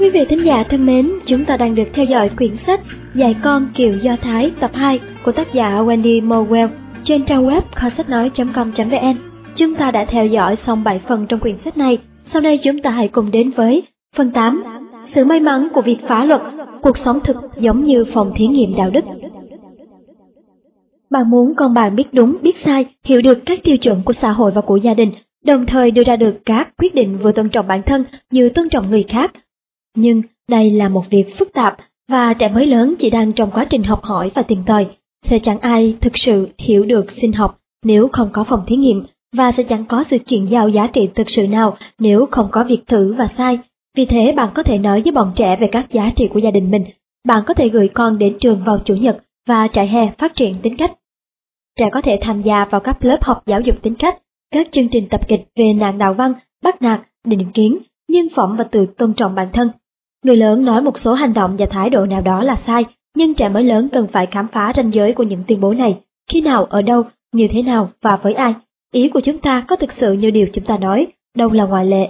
Quý vị thính giả thân mến, chúng ta đang được theo dõi quyển sách Dạy con kiểu Do Thái tập 2 của tác giả Wendy Morwell trên trang web kho-sách-nói.com.vn. Chúng ta đã theo dõi xong 7 phần trong quyển sách này. Sau đây chúng ta hãy cùng đến với phần 8. Sự may mắn của việc phá luật, cuộc sống thực giống như phòng thí nghiệm đạo đức. Bạn muốn con bạn biết đúng, biết sai, hiểu được các tiêu chuẩn của xã hội và của gia đình, đồng thời đưa ra được các quyết định vừa tôn trọng bản thân như tôn trọng người khác. Nhưng đây là một việc phức tạp và trẻ mới lớn chỉ đang trong quá trình học hỏi và tìm tòi. Sẽ chẳng ai thực sự hiểu được sinh học nếu không có phòng thí nghiệm, và sẽ chẳng có sự chuyển giao giá trị thực sự nào nếu không có việc thử và sai. Vì thế bạn có thể nói với bọn trẻ về các giá trị của gia đình mình. Bạn có thể gửi con đến trường vào Chủ nhật và trại hè phát triển tính cách. Trẻ có thể tham gia vào các lớp học giáo dục tính cách, các chương trình tập kịch về nạn đạo văn, bắt nạt, định kiến, nhân phẩm và tự tôn trọng bản thân. Người lớn nói một số hành động và thái độ nào đó là sai, nhưng trẻ mới lớn cần phải khám phá ranh giới của những tuyên bố này, khi nào, ở đâu, như thế nào và với ai. Ý của chúng ta có thực sự như điều chúng ta nói, đâu là ngoại lệ.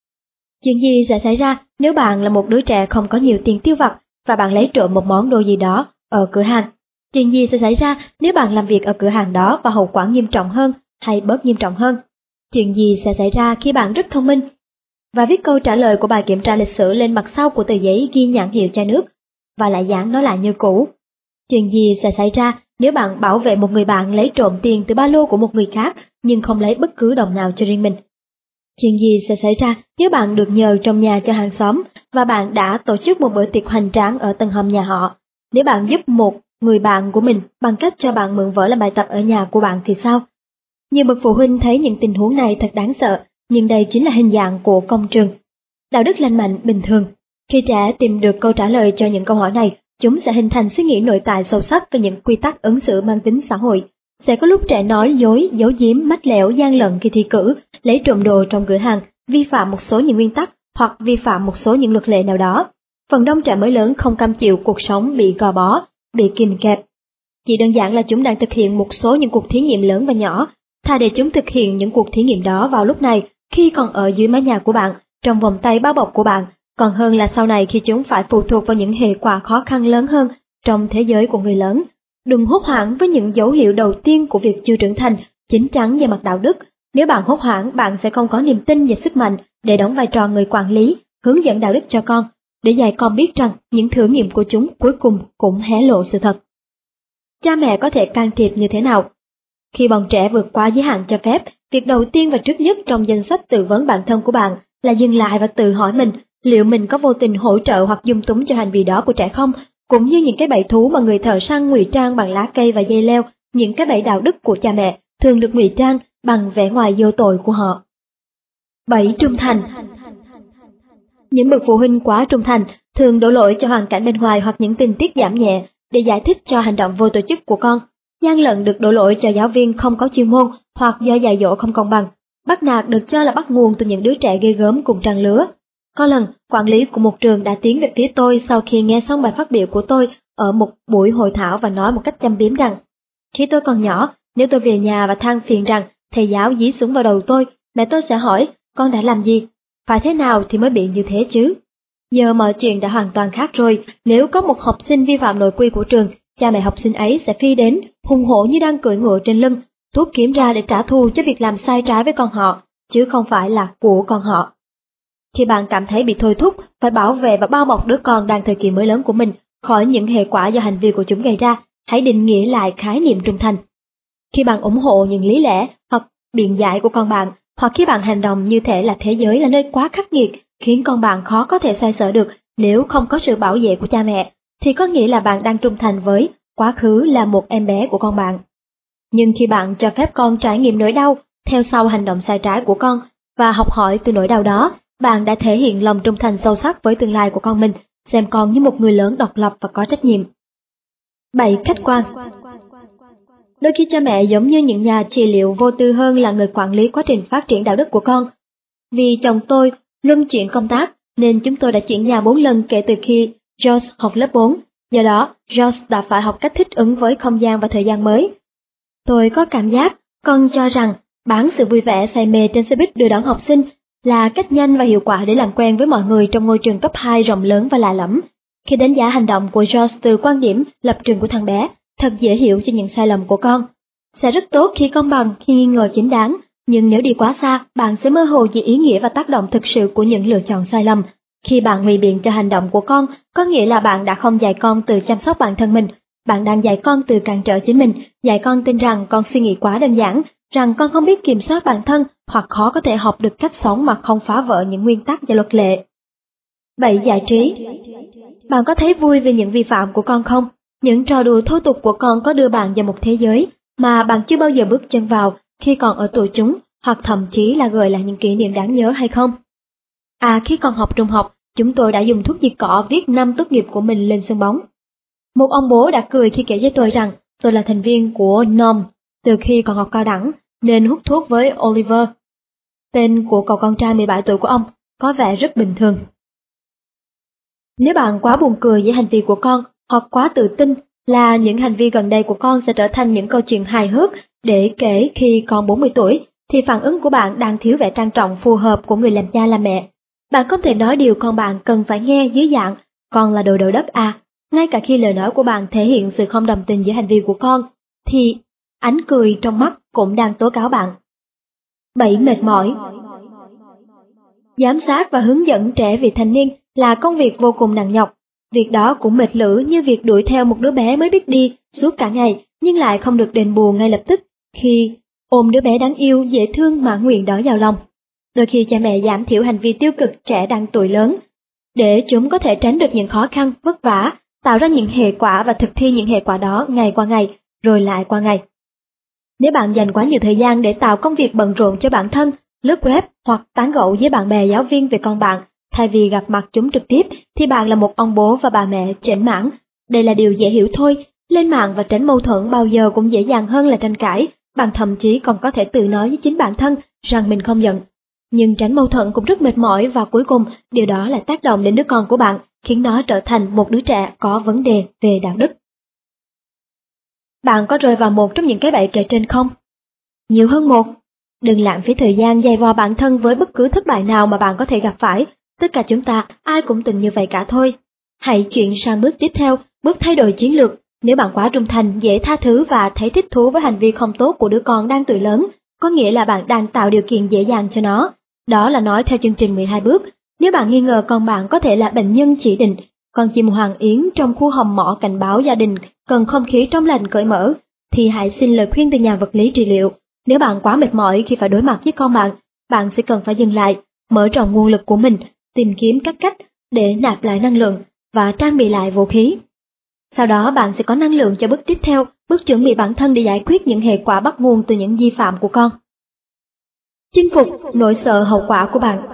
Chuyện gì sẽ xảy ra nếu bạn là một đứa trẻ không có nhiều tiền tiêu vặt và bạn lấy trộm một món đồ gì đó ở cửa hàng? Chuyện gì sẽ xảy ra nếu bạn làm việc ở cửa hàng đó và hậu quả nghiêm trọng hơn hay bớt nghiêm trọng hơn? Chuyện gì sẽ xảy ra khi bạn rất thông minh và viết câu trả lời của bài kiểm tra lịch sử lên mặt sau của tờ giấy ghi nhãn hiệu chai nước và lại dán nó lại như cũ? Chuyện gì sẽ xảy ra nếu bạn bảo vệ một người bạn lấy trộm tiền từ ba lô của một người khác nhưng không lấy bất cứ đồng nào cho riêng mình? Chuyện gì sẽ xảy ra nếu bạn được nhờ trồng nhà cho hàng xóm và bạn đã tổ chức một bữa tiệc hoành tráng ở tầng hầm nhà họ? Nếu bạn giúp một người bạn của mình bằng cách cho bạn mượn vở làm bài tập ở nhà của bạn thì sao? Nhiều bậc phụ huynh thấy những tình huống này thật đáng sợ, nhưng đây chính là hình dạng của công trường đạo đức lành mạnh bình thường. Khi trẻ tìm được câu trả lời cho những câu hỏi này, chúng sẽ hình thành suy nghĩ nội tại sâu sắc về những quy tắc ứng xử mang tính xã hội. Sẽ có lúc trẻ nói dối, giấu giếm, mách lẻo, gian lận khi thi cử, lấy trộm đồ trong cửa hàng, vi phạm một số những nguyên tắc hoặc vi phạm một số những luật lệ nào đó. Phần đông trẻ mới lớn không cam chịu cuộc sống bị gò bó, bị kìm kẹp. Chỉ đơn giản là chúng đang thực hiện một số những cuộc thí nghiệm lớn và nhỏ. Thà để chúng thực hiện những cuộc thí nghiệm đó vào lúc này, khi còn ở dưới mái nhà của bạn, trong vòng tay bao bọc của bạn, còn hơn là sau này khi chúng phải phụ thuộc vào những hệ quả khó khăn lớn hơn trong thế giới của người lớn. Đừng hốt hoảng với những dấu hiệu đầu tiên của việc chưa trưởng thành, chín chắn về mặt đạo đức. Nếu bạn hốt hoảng, bạn sẽ không có niềm tin và sức mạnh để đóng vai trò người quản lý, hướng dẫn đạo đức cho con, để dạy con biết rằng những thử nghiệm của chúng cuối cùng cũng hé lộ sự thật. Cha mẹ có thể can thiệp như thế nào? Khi bọn trẻ vượt qua giới hạn cho phép, việc đầu tiên và trước nhất trong danh sách tư vấn bản thân của bạn là dừng lại và tự hỏi mình liệu mình có vô tình hỗ trợ hoặc dung túng cho hành vi đó của trẻ không, cũng như những cái bẫy thú mà người thợ săn ngụy trang bằng lá cây và dây leo. Những cái bẫy đạo đức của cha mẹ thường được ngụy trang bằng vẻ ngoài vô tội của họ. Bẫy trung thành. Những bậc phụ huynh quá trung thành thường đổ lỗi cho hoàn cảnh bên ngoài hoặc những tình tiết giảm nhẹ để giải thích cho hành động vô tổ chức của con. Gian lận được đổ lỗi cho giáo viên không có chuyên môn hoặc do dạy dỗ không công bằng. Bắt nạt được cho là bắt nguồn từ những đứa trẻ ghê gớm cùng trang lứa. Có lần, quản lý của một trường đã tiến về phía tôi sau khi nghe xong bài phát biểu của tôi ở một buổi hội thảo và nói một cách châm biếm rằng: khi tôi còn nhỏ, nếu tôi về nhà và than phiền rằng thầy giáo dí súng vào đầu tôi, mẹ tôi sẽ hỏi con đã làm gì, phải thế nào thì mới bị như thế chứ. Giờ mọi chuyện đã hoàn toàn khác rồi. Nếu có một học sinh vi phạm nội quy của trường, cha mẹ học sinh ấy sẽ phi đến, hùng hổ như đang cưỡi ngựa trên lưng, tuốt kiếm ra để trả thù cho việc làm sai trái với con họ, chứ không phải là của con họ. Khi bạn cảm thấy bị thôi thúc, phải bảo vệ và bao bọc đứa con đang thời kỳ mới lớn của mình khỏi những hệ quả do hành vi của chúng gây ra, hãy định nghĩa lại khái niệm trung thành. Khi bạn ủng hộ những lý lẽ hoặc biện giải của con bạn, hoặc khi bạn hành động như thể là thế giới là nơi quá khắc nghiệt, khiến con bạn khó có thể xoay sở được nếu không có sự bảo vệ của cha mẹ, thì có nghĩa là bạn đang trung thành với quá khứ là một em bé của con bạn. Nhưng khi bạn cho phép con trải nghiệm nỗi đau theo sau hành động sai trái của con và học hỏi từ nỗi đau đó, bạn đã thể hiện lòng trung thành sâu sắc với tương lai của con mình, xem con như một người lớn độc lập và có trách nhiệm. 7. Khách quan. Đôi khi cha mẹ giống như những nhà trị liệu vô tư hơn là người quản lý quá trình phát triển đạo đức của con. Vì chồng tôi luân chuyển công tác nên chúng tôi đã chuyển nhà 4 lần kể từ khi George học lớp 4. Do đó, George đã phải học cách thích ứng với không gian và thời gian mới. Tôi có cảm giác con cho rằng bán sự vui vẻ say mê trên xe buýt đưa đón học sinh là cách nhanh và hiệu quả để làm quen với mọi người trong ngôi trường cấp 2 rộng lớn và lạ lẫm. Khi đánh giá hành động của George từ quan điểm lập trường của thằng bé, thật dễ hiểu cho những sai lầm của con. Sẽ rất tốt khi công bằng, khi nghi ngờ chính đáng, nhưng nếu đi quá xa, bạn sẽ mơ hồ về ý nghĩa và tác động thực sự của những lựa chọn sai lầm. Khi bạn ngụy biện cho hành động của con, có nghĩa là bạn đã không dạy con từ chăm sóc bản thân mình, bạn đang dạy con từ cản trở chính mình, dạy con tin rằng con suy nghĩ quá đơn giản, rằng con không biết kiểm soát bản thân hoặc khó có thể học được cách sống mà không phá vỡ những nguyên tắc và luật lệ. 7. Giải trí. Bạn có thấy vui về những vi phạm của con không? Những trò đùa thô tục của con có đưa bạn vào một thế giới mà bạn chưa bao giờ bước chân vào khi còn ở tuổi chúng, hoặc thậm chí là gợi lại những kỷ niệm đáng nhớ hay không? Khi còn học trung học, chúng tôi đã dùng thuốc diệt cỏ viết năm tốt nghiệp của mình lên sân bóng. Một ông bố đã cười khi kể với tôi rằng tôi là thành viên của NOM từ khi còn học cao đẳng, nên hút thuốc với Oliver. Tên của cậu con trai 17 tuổi của ông có vẻ rất bình thường. Nếu bạn quá buồn cười với hành vi của con, hoặc quá tự tin là những hành vi gần đây của con sẽ trở thành những câu chuyện hài hước để kể khi con 40 tuổi, thì phản ứng của bạn đang thiếu vẻ trang trọng phù hợp của người làm cha làm mẹ. Bạn không thể nói điều con bạn cần phải nghe dưới dạng "con là đồ đậu đất à", ngay cả khi lời nói của bạn thể hiện sự không đồng tình với hành vi của con, thì ánh cười trong mắt cũng đang tố cáo bạn. 7. Mệt mỏi. Giám sát và hướng dẫn trẻ vị thành niên là công việc vô cùng nặng nhọc. Việc đó cũng mệt lử như việc đuổi theo một đứa bé mới biết đi suốt cả ngày nhưng lại không được đền bù ngay lập tức khi ôm đứa bé đáng yêu, dễ thương mà nguyện đó vào lòng. Đôi khi cha mẹ giảm thiểu hành vi tiêu cực trẻ đang tuổi lớn để chúng có thể tránh được những khó khăn, vất vả, tạo ra những hệ quả và thực thi những hệ quả đó ngày qua ngày, rồi lại qua ngày. Nếu bạn dành quá nhiều thời gian để tạo công việc bận rộn cho bản thân, lướt web hoặc tán gẫu với bạn bè giáo viên về con bạn, thay vì gặp mặt chúng trực tiếp, thì bạn là một ông bố và bà mẹ chểnh mảng. Đây là điều dễ hiểu thôi, lên mạng và tránh mâu thuẫn bao giờ cũng dễ dàng hơn là tranh cãi, bạn thậm chí còn có thể tự nói với chính bản thân rằng mình không giận. Nhưng tránh mâu thuẫn cũng rất mệt mỏi và cuối cùng điều đó lại tác động đến đứa con của bạn, khiến nó trở thành một đứa trẻ có vấn đề về đạo đức. Bạn có rơi vào một trong những cái bẫy kể trên không? Nhiều hơn một. Đừng lãng phí thời gian dày vò bản thân với bất cứ thất bại nào mà bạn có thể gặp phải. Tất cả chúng ta, ai cũng từng như vậy cả thôi. Hãy chuyển sang bước tiếp theo, bước thay đổi chiến lược. Nếu bạn quá trung thành, dễ tha thứ và thấy thích thú với hành vi không tốt của đứa con đang tuổi lớn, có nghĩa là bạn đang tạo điều kiện dễ dàng cho nó. Đó là nói theo chương trình 12 bước. Nếu bạn nghi ngờ con bạn có thể là bệnh nhân chỉ định, con chim hoàng yến trong khu hầm mỏ cảnh báo gia đình cần không khí trong lành cởi mở, thì hãy xin lời khuyên từ nhà vật lý trị liệu. Nếu bạn quá mệt mỏi khi phải đối mặt với con bạn, bạn sẽ cần phải dừng lại, mở rộng nguồn lực của mình, tìm kiếm các cách để nạp lại năng lượng và trang bị lại vũ khí. Sau đó bạn sẽ có năng lượng cho bước tiếp theo, bước chuẩn bị bản thân để giải quyết những hệ quả bắt nguồn từ những vi phạm của con. Chinh phục nỗi sợ hậu quả của bạn.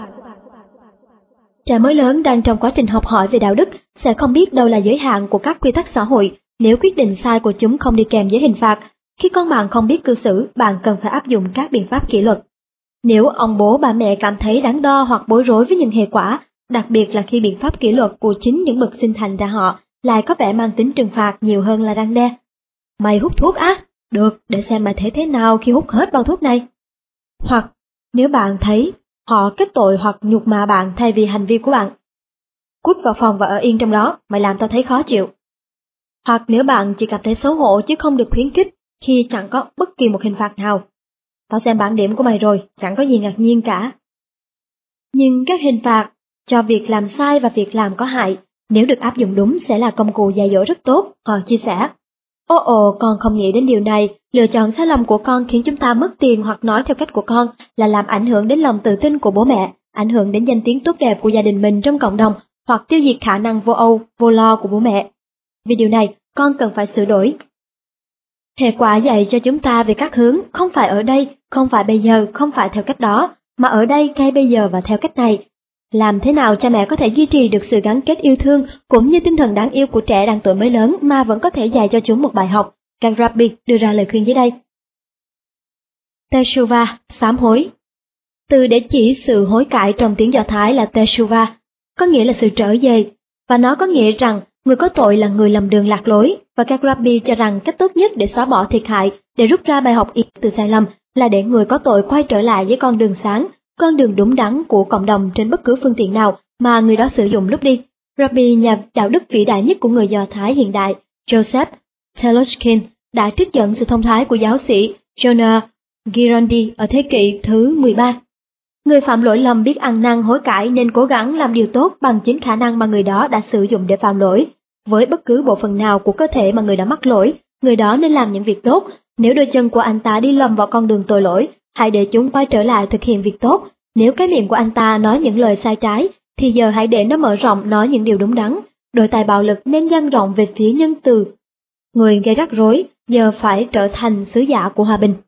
Trẻ mới lớn đang trong quá trình học hỏi về đạo đức sẽ không biết đâu là giới hạn của các quy tắc xã hội nếu quyết định sai của chúng không đi kèm với hình phạt. Khi con bạn không biết cư xử, bạn cần phải áp dụng các biện pháp kỷ luật. Nếu ông bố bà mẹ cảm thấy đắn đo hoặc bối rối với những hệ quả, đặc biệt là khi biện pháp kỷ luật của chính những bậc sinh thành ra họ lại có vẻ mang tính trừng phạt nhiều hơn là răn đe. Mày hút thuốc á? Được, để xem mày thấy thế nào khi hút hết bao thuốc này. Hoặc nếu bạn thấy họ kết tội hoặc nhục mạ bạn thay vì hành vi của bạn, cút vào phòng và ở yên trong đó, mày làm tao thấy khó chịu. Hoặc nếu bạn chỉ cảm thấy xấu hổ chứ không được khuyến khích khi chẳng có bất kỳ một hình phạt nào, tao xem bảng điểm của mày rồi, chẳng có gì ngạc nhiên cả. Nhưng các hình phạt cho việc làm sai và việc làm có hại, nếu được áp dụng đúng sẽ là công cụ dạy dỗ rất tốt, họ chia sẻ. Con không nghĩ đến điều này, lựa chọn sai lầm của con khiến chúng ta mất tiền hoặc nói theo cách của con là làm ảnh hưởng đến lòng tự tin của bố mẹ, ảnh hưởng đến danh tiếng tốt đẹp của gia đình mình trong cộng đồng, hoặc tiêu diệt khả năng vô âu, vô lo của bố mẹ. Vì điều này, con cần phải sửa đổi. Hệ quả dạy cho chúng ta về các hướng, không phải ở đây, không phải bây giờ, không phải theo cách đó, mà ở đây, ngay bây giờ và theo cách này. Làm thế nào cha mẹ có thể duy trì được sự gắn kết yêu thương cũng như tinh thần đáng yêu của trẻ đang tuổi mới lớn mà vẫn có thể dạy cho chúng một bài học? Các rabbi đưa ra lời khuyên dưới đây. Teshuvah, sám hối. Từ để chỉ sự hối cải trong tiếng Do Thái là Teshuvah, có nghĩa là sự trở về, và nó có nghĩa rằng người có tội là người lầm đường lạc lối, và các rabbi cho rằng cách tốt nhất để xóa bỏ thiệt hại, để rút ra bài học từ sai lầm là để người có tội quay trở lại với con đường sáng, con đường đúng đắn của cộng đồng trên bất cứ phương tiện nào mà người đó sử dụng lúc đi. Rabbi, nhà đạo đức vĩ đại nhất của người Do Thái hiện đại, Joseph Teloshkin, đã trích dẫn sự thông thái của giáo sĩ Jonah Girondi ở thế kỷ thứ 13. Người phạm lỗi lầm biết ăn năn hối cải nên cố gắng làm điều tốt bằng chính khả năng mà người đó đã sử dụng để phạm lỗi. Với bất cứ bộ phận nào của cơ thể mà người đó mắc lỗi, người đó nên làm những việc tốt. Nếu đôi chân của anh ta đi lầm vào con đường tội lỗi, hãy để chúng quay trở lại thực hiện việc tốt. Nếu cái miệng của anh ta nói những lời sai trái, thì giờ hãy để nó mở rộng nói những điều đúng đắn. Đôi tay bạo lực nên dang rộng về phía nhân từ. Người gây rắc rối giờ phải trở thành sứ giả của hòa bình.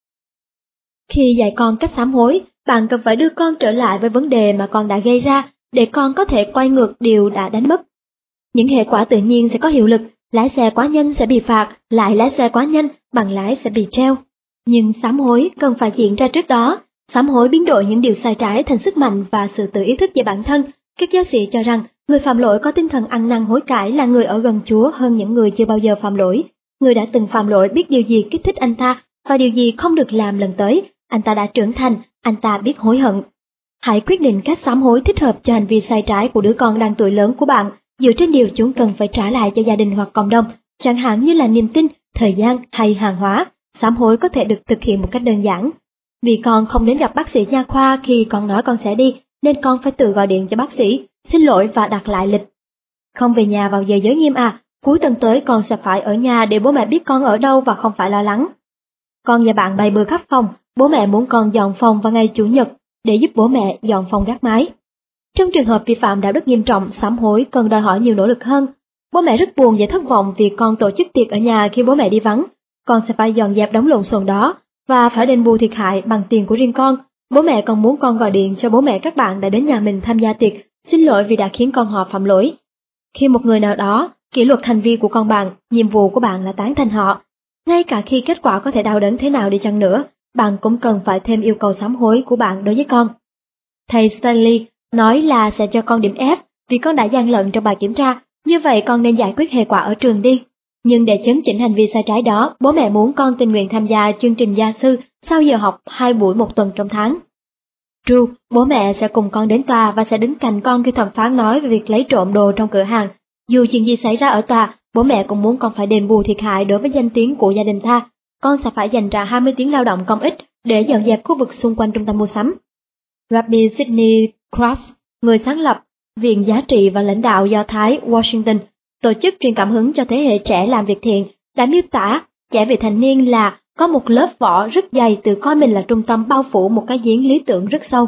Khi dạy con cách sám hối, bạn cần phải đưa con trở lại với vấn đề mà con đã gây ra, để con có thể quay ngược điều đã đánh mất. Những hệ quả tự nhiên sẽ có hiệu lực, lái xe quá nhanh sẽ bị phạt, lại lái xe quá nhanh, bằng lái sẽ bị treo. Nhưng sám hối cần phải diễn ra trước đó. Sám hối biến đổi những điều sai trái thành sức mạnh và sự tự ý thức về bản thân. Các giáo sĩ cho rằng, người phạm lỗi có tinh thần ăn năn hối cải là người ở gần Chúa hơn những người chưa bao giờ phạm lỗi. Người đã từng phạm lỗi biết điều gì kích thích anh ta và điều gì không được làm lần tới. Anh ta đã trưởng thành, anh ta biết hối hận. Hãy quyết định cách sám hối thích hợp cho hành vi sai trái của đứa con đang tuổi lớn của bạn, dựa trên điều chúng cần phải trả lại cho gia đình hoặc cộng đồng, chẳng hạn như là niềm tin, thời gian hay hàng hóa. Sám hối có thể được thực hiện một cách đơn giản. Vì con không đến gặp bác sĩ nha khoa khi con nói con sẽ đi, nên con phải tự gọi điện cho bác sĩ, xin lỗi và đặt lại lịch. Không về nhà vào giờ giới nghiêm à, cuối tuần tới con sẽ phải ở nhà để bố mẹ biết con ở đâu và không phải lo lắng. Con và bạn bày bừa khắp phòng, bố mẹ muốn con dọn phòng vào ngày Chủ nhật để giúp bố mẹ dọn phòng gác mái. Trong trường hợp vi phạm đạo đức nghiêm trọng, sám hối cần đòi hỏi nhiều nỗ lực hơn. Bố mẹ rất buồn và thất vọng vì con tổ chức tiệc ở nhà khi bố mẹ đi vắng. Con sẽ phải dọn dẹp đống lộn xộn đó và phải đền bù thiệt hại bằng tiền của riêng con. Bố mẹ còn muốn con gọi điện cho bố mẹ các bạn đã đến nhà mình tham gia tiệc, xin lỗi vì đã khiến con họ phạm lỗi. Khi một người nào đó kỷ luật hành vi của con bạn, nhiệm vụ của bạn là tán thành họ. Ngay cả khi kết quả có thể đau đớn thế nào đi chăng nữa, bạn cũng cần phải thêm yêu cầu sám hối của bạn đối với con. Thầy Stanley nói là sẽ cho con điểm F vì con đã gian lận trong bài kiểm tra, như vậy con nên giải quyết hệ quả ở trường đi. Nhưng để chấn chỉnh hành vi sai trái đó, bố mẹ muốn con tình nguyện tham gia chương trình gia sư sau giờ học 2 buổi một tuần trong tháng. Drew, bố mẹ sẽ cùng con đến tòa và sẽ đứng cạnh con khi thẩm phán nói về việc lấy trộm đồ trong cửa hàng. Dù chuyện gì xảy ra ở tòa, bố mẹ cũng muốn con phải đền bù thiệt hại đối với danh tiếng của gia đình ta. Con sẽ phải dành ra 20 tiếng lao động công ích để dọn dẹp khu vực xung quanh trung tâm mua sắm. Rabbi Sidney Cross, người sáng lập Viện Giá trị và lãnh đạo Do Thái Washington, tổ chức truyền cảm hứng cho thế hệ trẻ làm việc thiện, đã miêu tả trẻ vị thành niên là có một lớp vỏ rất dày tự coi mình là trung tâm bao phủ một cái giếng lý tưởng rất sâu.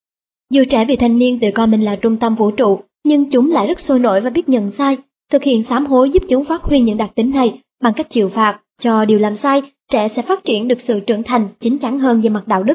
Dù trẻ vị thành niên tự coi mình là trung tâm vũ trụ, nhưng chúng lại rất sôi nổi và biết nhận sai. Thực hiện sám hối giúp chúng phát huy những đặc tính này. Bằng cách chịu phạt cho điều làm sai, trẻ sẽ phát triển được sự trưởng thành chín chắn hơn về mặt đạo đức.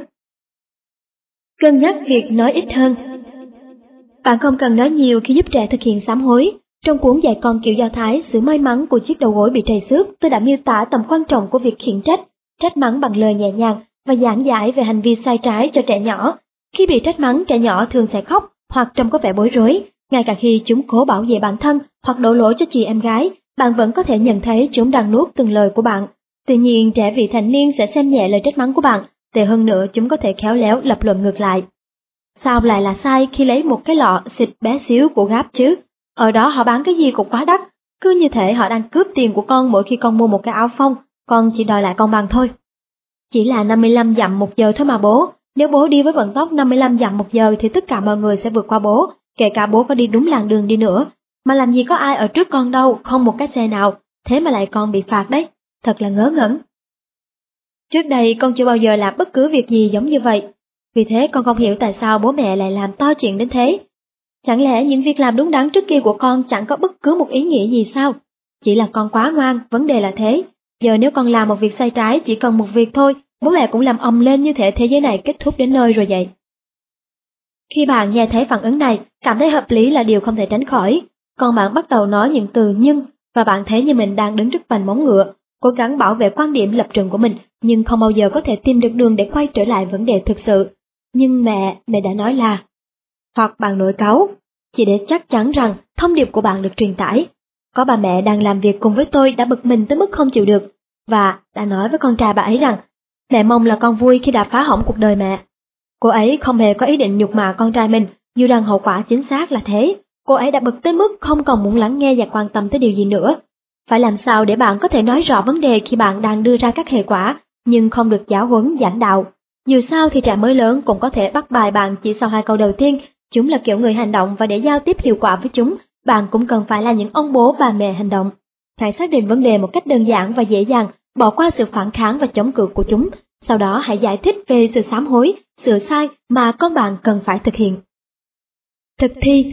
Cân nhắc việc nói ít hơn. Bạn không cần nói nhiều khi giúp trẻ thực hiện sám hối. Trong cuốn dạy con kiểu Do Thái, sự may mắn của chiếc đầu gối bị trầy xước, tôi đã miêu tả tầm quan trọng của việc khiển trách, trách mắng bằng lời nhẹ nhàng và giảng giải về hành vi sai trái cho trẻ nhỏ. Khi bị trách mắng, trẻ nhỏ thường sẽ khóc hoặc trông có vẻ bối rối, ngay cả khi chúng cố bảo vệ bản thân hoặc đổ lỗi cho chị em gái, bạn vẫn có thể nhận thấy chúng đang nuốt từng lời của bạn. Tuy nhiên, trẻ vị thành niên sẽ xem nhẹ lời trách mắng của bạn, tệ hơn nữa chúng có thể khéo léo lập luận ngược lại. Sao lại là sai khi lấy một cái lọ xịt bé xíu của Gap chứ? Ở đó họ bán cái gì cũng quá đắt, cứ như thể họ đang cướp tiền của con mỗi khi con mua một cái áo phông, con chỉ đòi lại công bằng thôi. Chỉ là 55 dặm một giờ thôi mà bố, nếu bố đi với vận tốc 55 dặm một giờ thì tất cả mọi người sẽ vượt qua bố, kể cả bố có đi đúng làn đường đi nữa. Mà làm gì có ai ở trước con đâu, không một cái xe nào, thế mà lại con bị phạt đấy, thật là ngớ ngẩn. Trước đây con chưa bao giờ làm bất cứ việc gì giống như vậy, vì thế con không hiểu tại sao bố mẹ lại làm to chuyện đến thế. Chẳng lẽ những việc làm đúng đắn trước kia của con chẳng có bất cứ một ý nghĩa gì sao? Chỉ là con quá ngoan, vấn đề là thế. Giờ nếu con làm một việc sai trái chỉ cần một việc thôi, bố mẹ cũng làm ầm lên như thể thế giới này kết thúc đến nơi rồi vậy. Khi bạn nghe thấy phản ứng này, cảm thấy hợp lý là điều không thể tránh khỏi. Còn bạn bắt đầu nói những từ nhưng, và bạn thấy như mình đang đứng trước vành móng ngựa, cố gắng bảo vệ quan điểm lập trường của mình, nhưng không bao giờ có thể tìm được đường để quay trở lại vấn đề thực sự. Nhưng mẹ đã nói là... Hoặc bạn nổi cáu, chỉ để chắc chắn rằng thông điệp của bạn được truyền tải. Có bà mẹ đang làm việc cùng với tôi đã bực mình tới mức không chịu được, và đã nói với con trai bà ấy rằng, mẹ mong là con vui khi đã phá hỏng cuộc đời mẹ. Cô ấy không hề có ý định nhục mạ con trai mình, dù rằng hậu quả chính xác là thế. Cô ấy đã bực tới mức không còn muốn lắng nghe và quan tâm tới điều gì nữa. Phải làm sao để bạn có thể nói rõ vấn đề khi bạn đang đưa ra các hệ quả, nhưng không được giáo huấn giảng đạo. Dù sao thì trẻ mới lớn cũng có thể bắt bài bạn chỉ sau 2 câu đầu tiên. Chúng là kiểu người hành động, và để giao tiếp hiệu quả với chúng, bạn cũng cần phải là những ông bố bà mẹ hành động. Hãy xác định vấn đề một cách đơn giản và dễ dàng, bỏ qua sự phản kháng và chống cự của chúng. Sau đó hãy giải thích về sự sám hối, sửa sai mà con bạn cần phải thực hiện. Thực thi.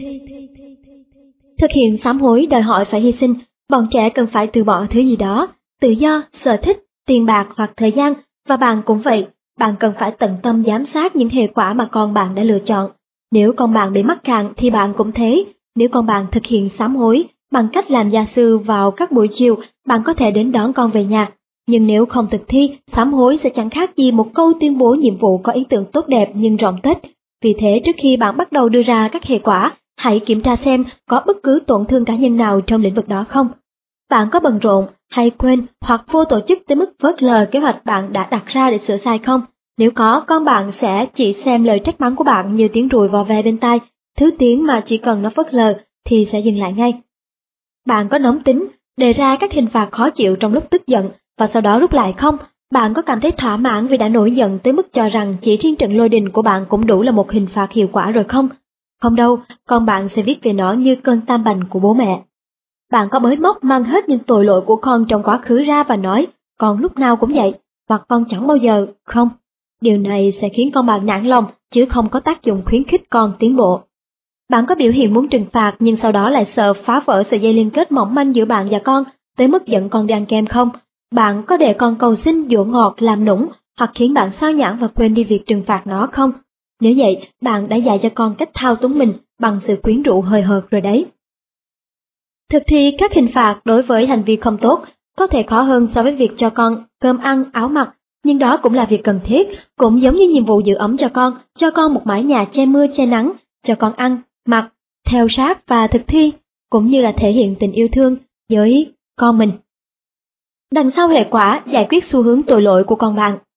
Thực hiện sám hối đòi hỏi phải hy sinh. Bọn trẻ cần phải từ bỏ thứ gì đó, tự do, sở thích, tiền bạc hoặc thời gian, và bạn cũng vậy. Bạn cần phải tận tâm giám sát những hệ quả mà con bạn đã lựa chọn. Nếu con bạn bị mắc cạn thì bạn cũng thế. Nếu con bạn thực hiện sám hối bằng cách làm gia sư vào các buổi chiều, bạn có thể đến đón con về nhà. Nhưng nếu không thực thi, sám hối sẽ chẳng khác gì một câu tuyên bố nhiệm vụ có ý tưởng tốt đẹp nhưng rộng tết. Vì thế, trước khi bạn bắt đầu đưa ra các hệ quả, hãy kiểm tra xem có bất cứ tổn thương cá nhân nào trong lĩnh vực đó không. Bạn có bận rộn, hay quên hoặc vô tổ chức tới mức phớt lờ kế hoạch bạn đã đặt ra để sửa sai không? Nếu có, con bạn sẽ chỉ xem lời trách mắng của bạn như tiếng ruồi vò ve bên tai, thứ tiếng mà chỉ cần nó phớt lờ thì sẽ dừng lại ngay. Bạn có nóng tính, đề ra các hình phạt khó chịu trong lúc tức giận và sau đó rút lại không? Bạn có cảm thấy thỏa mãn vì đã nổi giận tới mức cho rằng chỉ riêng trận lôi đình của bạn cũng đủ là một hình phạt hiệu quả rồi không? Không đâu, con bạn sẽ viết về nó như cơn tam bành của bố mẹ. Bạn có bới móc mang hết những tội lỗi của con trong quá khứ ra và nói, con lúc nào cũng vậy, hoặc con chẳng bao giờ, không? Điều này sẽ khiến con bạn nản lòng, chứ không có tác dụng khuyến khích con tiến bộ. Bạn có biểu hiện muốn trừng phạt nhưng sau đó lại sợ phá vỡ sợi dây liên kết mỏng manh giữa bạn và con, tới mức dẫn con đi ăn kem không? Bạn có để con cầu xin dỗ ngọt làm nũng, hoặc khiến bạn sao nhãng và quên đi việc trừng phạt nó không? Nếu vậy, bạn đã dạy cho con cách thao túng mình bằng sự quyến rũ hời hợt rồi đấy. Thực thi các hình phạt đối với hành vi không tốt có thể khó hơn so với việc cho con cơm ăn, áo mặc, nhưng đó cũng là việc cần thiết, cũng giống như nhiệm vụ giữ ấm cho con một mái nhà che mưa che nắng, cho con ăn, mặc, theo sát và thực thi, cũng như là thể hiện tình yêu thương với con mình. Đằng sau hệ quả, giải quyết xu hướng tội lỗi của con bạn.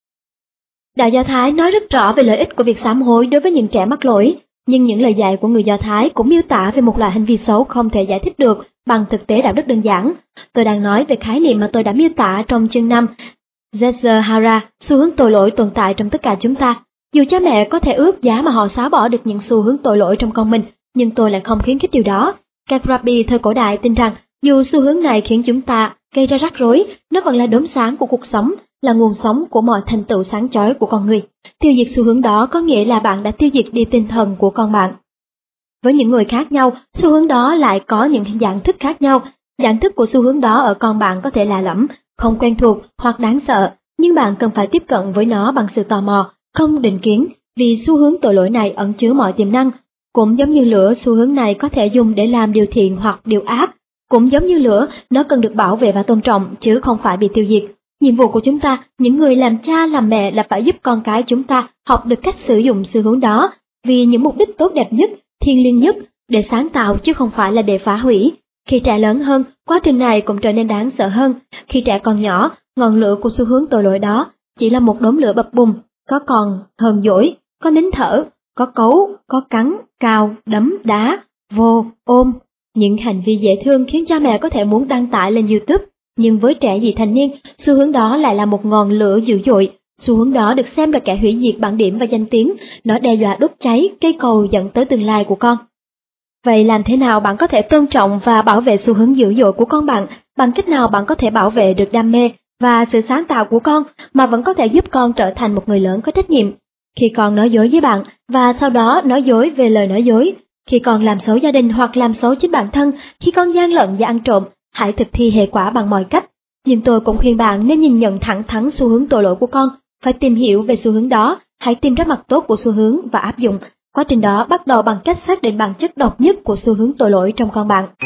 Đạo Do Thái nói rất rõ về lợi ích của việc sám hối đối với những trẻ mắc lỗi, nhưng những lời dạy của người Do Thái cũng miêu tả về một loại hành vi xấu không thể giải thích được bằng thực tế đạo đức đơn giản. Tôi đang nói về khái niệm mà tôi đã miêu tả trong chương 5, Yetzer Hara, xu hướng tội lỗi tồn tại trong tất cả chúng ta. Dù cha mẹ có thể ước giá mà họ xóa bỏ được những xu hướng tội lỗi trong con mình, nhưng tôi lại không khuyến khích điều đó. Các rabbi thời cổ đại tin rằng dù xu hướng này khiến chúng ta gây ra rắc rối, nó vẫn là đốm sáng của cuộc sống, là nguồn sống của mọi thành tựu sáng chói của con người. Tiêu diệt xu hướng đó có nghĩa là bạn đã tiêu diệt đi tinh thần của con bạn. Với những người khác nhau, xu hướng đó lại có những dạng thức khác nhau. Dạng thức của xu hướng đó ở con bạn có thể lạ lẫm, không quen thuộc hoặc đáng sợ, nhưng bạn cần phải tiếp cận với nó bằng sự tò mò, không định kiến, vì xu hướng tội lỗi này ẩn chứa mọi tiềm năng. Cũng giống như lửa, xu hướng này có thể dùng để làm điều thiện hoặc điều ác. Cũng giống như lửa, nó cần được bảo vệ và tôn trọng, chứ không phải bị tiêu diệt. Nhiệm vụ của chúng ta, những người làm cha làm mẹ, là phải giúp con cái chúng ta học được cách sử dụng xu hướng đó, vì những mục đích tốt đẹp nhất, thiêng liêng nhất, để sáng tạo chứ không phải là để phá hủy. Khi trẻ lớn hơn, quá trình này cũng trở nên đáng sợ hơn. Khi trẻ còn nhỏ, ngọn lửa của xu hướng tội lỗi đó chỉ là một đốm lửa bập bùng, có còn hờn dỗi, có nín thở, có cấu, có cắn, cào, đấm, đá, vô, ôm. Những hành vi dễ thương khiến cha mẹ có thể muốn đăng tải lên YouTube. Nhưng với trẻ vị thành niên, xu hướng đó lại là một ngọn lửa dữ dội. Xu hướng đó được xem là kẻ hủy diệt bảng điểm và danh tiếng, nó đe dọa đốt cháy cây cầu dẫn tới tương lai của con. Vậy làm thế nào bạn có thể tôn trọng và bảo vệ xu hướng dữ dội của con bạn? Bằng cách nào bạn có thể bảo vệ được đam mê và sự sáng tạo của con mà vẫn có thể giúp con trở thành một người lớn có trách nhiệm? Khi con nói dối với bạn và sau đó nói dối về lời nói dối, khi con làm xấu gia đình hoặc làm xấu chính bản thân, khi con gian lận và ăn trộm, hãy thực thi hệ quả bằng mọi cách. Nhưng tôi cũng khuyên bạn nên nhìn nhận thẳng thắn xu hướng tội lỗi của con, phải tìm hiểu về xu hướng đó, hãy tìm ra mặt tốt của xu hướng và áp dụng. Quá trình đó bắt đầu bằng cách xác định bản chất độc nhất của xu hướng tội lỗi trong con bạn.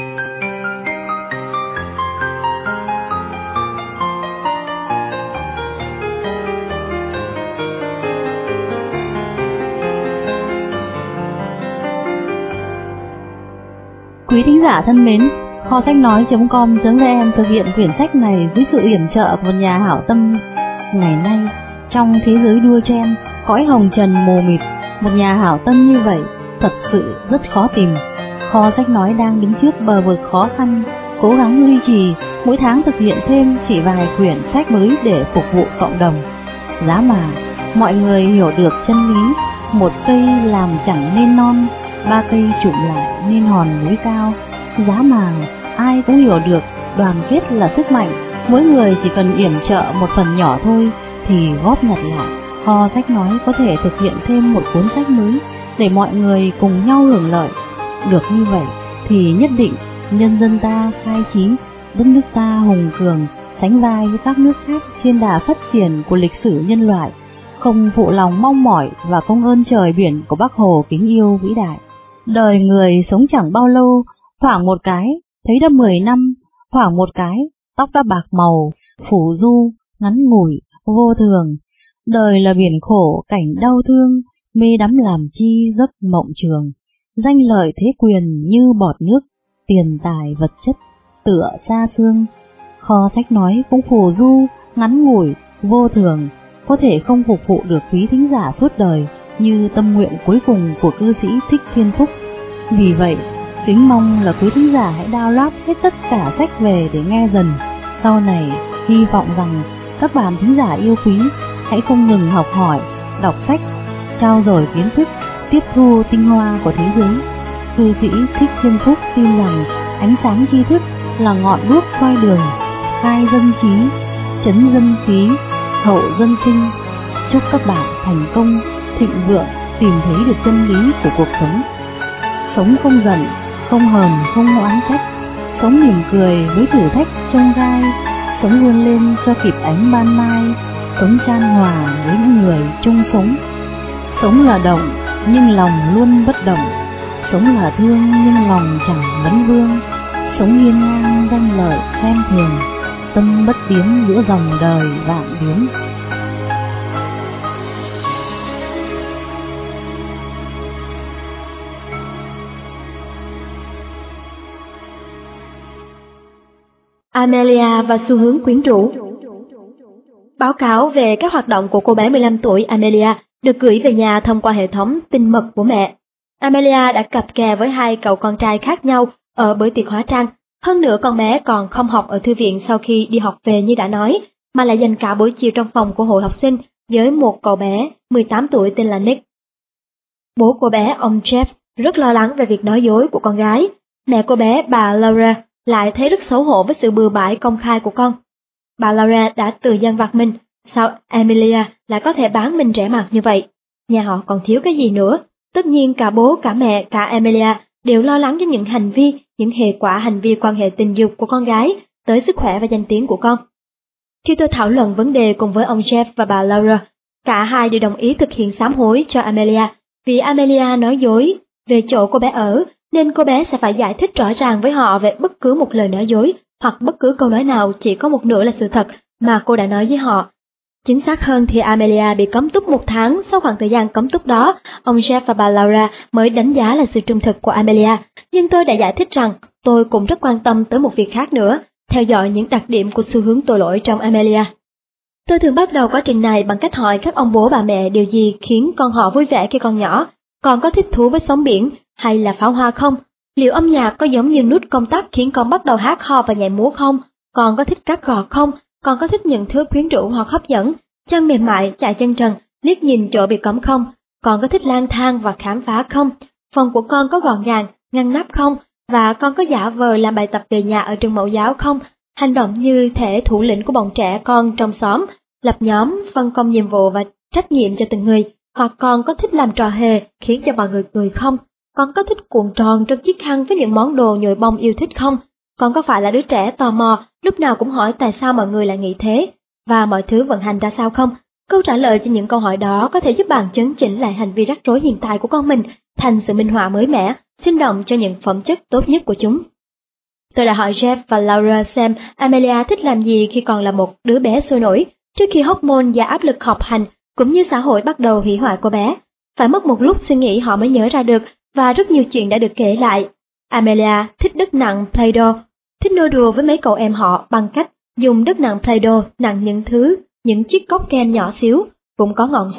Quý thính giả thân mến, kho sách nói.com.vn thực hiện quyển sách này dưới sự yểm trợ của một nhà hảo tâm. Ngày nay, trong thế giới đua chen, cõi hồng trần mù mịt, một nhà hảo tâm như vậy thật sự rất khó tìm. Kho sách nói đang đứng trước bờ vực khó khăn, cố gắng duy trì, mỗi tháng thực hiện thêm chỉ vài quyển sách mới để phục vụ cộng đồng. Giá mà mọi người hiểu được chân lý, một cây làm chẳng nên non, ba cây chụm lại nên hòn núi cao. Giá mà ai cũng hiểu được đoàn kết là sức mạnh, mỗi người chỉ cần yểm trợ một phần nhỏ thôi thì góp nhặt lại, Kho sách nói có thể thực hiện thêm một cuốn sách mới để mọi người cùng nhau hưởng lợi. Được như vậy thì nhất định nhân dân ta khai trí, đất nước ta hùng cường, sánh vai với các nước khác trên đà phát triển của lịch sử nhân loại, không phụ lòng mong mỏi và công ơn trời biển của Bác Hồ kính yêu vĩ đại. Đời người sống chẳng bao lâu, thoảng một cái thấy đã 10 năm, thoảng một cái tóc đã bạc màu, phủ du, ngắn ngủi, vô thường. Đời là biển khổ cảnh đau thương, mê đắm làm chi giấc mộng trường. Danh lợi thế quyền như bọt nước, tiền tài vật chất tựa xa xương. Kho sách nói cũng phù du, ngắn ngủi, vô thường, có thể không phục vụ được quý thính giả suốt đời như tâm nguyện cuối cùng của cư sĩ Thích Thiên Phúc. Vì vậy, kính mong là quý thính giả hãy download hết tất cả sách về để nghe dần. Sau này, hy vọng rằng các bạn thính giả yêu quý hãy không ngừng học hỏi, đọc sách, trau dồi kiến thức, tiếp thu tinh hoa của thế giới. Cư sĩ Thích Thiên Phúc tin rằng ánh sáng tri thức là ngọn đuốc soi đường, khai dân trí, chấn dân khí, hậu dân sinh. Chúc các bạn thành công, thịnh vượng, tìm thấy được chân lý của cuộc sống. Sống không giận, không hờn, không oán trách, sống mỉm cười với thử thách chông gai, sống vươn lên cho kịp ánh ban mai, sống chan hòa với những người chung sống. Sống là động, nhưng lòng luôn bất động, sống là thương nhưng lòng chẳng vấn vương, sống hiên ngang danh lợi khen thường, tâm bất biến giữa dòng đời vạn biến. Amelia và xu hướng quyến rũ. Báo cáo về các hoạt động của cô bé 15 tuổi Amelia được gửi về nhà thông qua hệ thống tin mật của mẹ. Amelia đã cặp kè với hai cậu con trai khác nhau ở bữa tiệc hóa trang. Hơn nữa con bé còn không học ở thư viện sau khi đi học về như đã nói, mà lại dành cả buổi chiều trong phòng của hội học sinh với một cậu bé 18 tuổi tên là Nick. Bố cô bé, ông Jeff, rất lo lắng về việc nói dối của con gái. Mẹ cô bé, bà Laura, lại thấy rất xấu hổ với sự bừa bãi công khai của con. Bà Laura đã tự dằn vặt mình, sao Amelia lại có thể bán mình rẻ mạt như vậy? Nhà họ còn thiếu cái gì nữa? Tất nhiên cả bố, cả mẹ, cả Amelia đều lo lắng cho những hành vi, những hệ quả hành vi quan hệ tình dục của con gái tới sức khỏe và danh tiếng của con. Khi tôi thảo luận vấn đề cùng với ông Jeff và bà Laura, cả hai đều đồng ý thực hiện sám hối cho Amelia, vì Amelia nói dối về chỗ cô bé ở, nên cô bé sẽ phải giải thích rõ ràng với họ về bất cứ một lời nói dối hoặc bất cứ câu nói nào chỉ có một nửa là sự thật mà cô đã nói với họ. Chính xác hơn thì Amelia bị cấm túc 1 tháng. Sau khoảng thời gian cấm túc đó, ông Jeff và bà Laura mới đánh giá là sự trung thực của Amelia. Nhưng tôi đã giải thích rằng tôi cũng rất quan tâm tới một việc khác nữa, theo dõi những đặc điểm của xu hướng tội lỗi trong Amelia. Tôi thường bắt đầu quá trình này bằng cách hỏi các ông bố bà mẹ điều gì khiến con họ vui vẻ khi còn nhỏ. Con có thích thú với sóng biển hay là pháo hoa không? Liệu âm nhạc có giống như nút công tắc khiến con bắt đầu hát hò và nhảy múa không? Con có thích cắt gọt không? Con có thích những thứ quyến rũ hoặc hấp dẫn, chân mềm mại, chạy chân trần, liếc nhìn chỗ bị cấm không? Con có thích lang thang và khám phá không? Phòng của con có gọn gàng, ngăn nắp không? Và con có giả vờ làm bài tập về nhà ở trường mẫu giáo không? Hành động như thể thủ lĩnh của bọn trẻ con trong xóm, lập nhóm, phân công nhiệm vụ và trách nhiệm cho từng người. Hoặc con có thích làm trò hề khiến cho mọi người cười không? Con có thích cuộn tròn trong chiếc khăn với những món đồ nhồi bông yêu thích không? Con có phải là đứa trẻ tò mò, lúc nào cũng hỏi tại sao mọi người lại nghĩ thế, và mọi thứ vận hành ra sao không? Câu trả lời cho những câu hỏi đó có thể giúp bạn chấn chỉnh lại hành vi rắc rối hiện tại của con mình thành sự minh họa mới mẻ, sinh động cho những phẩm chất tốt nhất của chúng. Tôi đã hỏi Jeff và Laura xem Amelia thích làm gì khi còn là một đứa bé sôi nổi, trước khi hormone và áp lực học hành cũng như xã hội bắt đầu hủy hoại cô bé. Phải mất một lúc suy nghĩ họ mới nhớ ra được, và rất nhiều chuyện đã được kể lại. Amelia thích đất nặng Play-Doh, thích nô đùa với mấy cậu em họ bằng cách dùng đất nặng Play-Doh nặng những chiếc cốc ken nhỏ xíu, cũng có ngọn xoắn,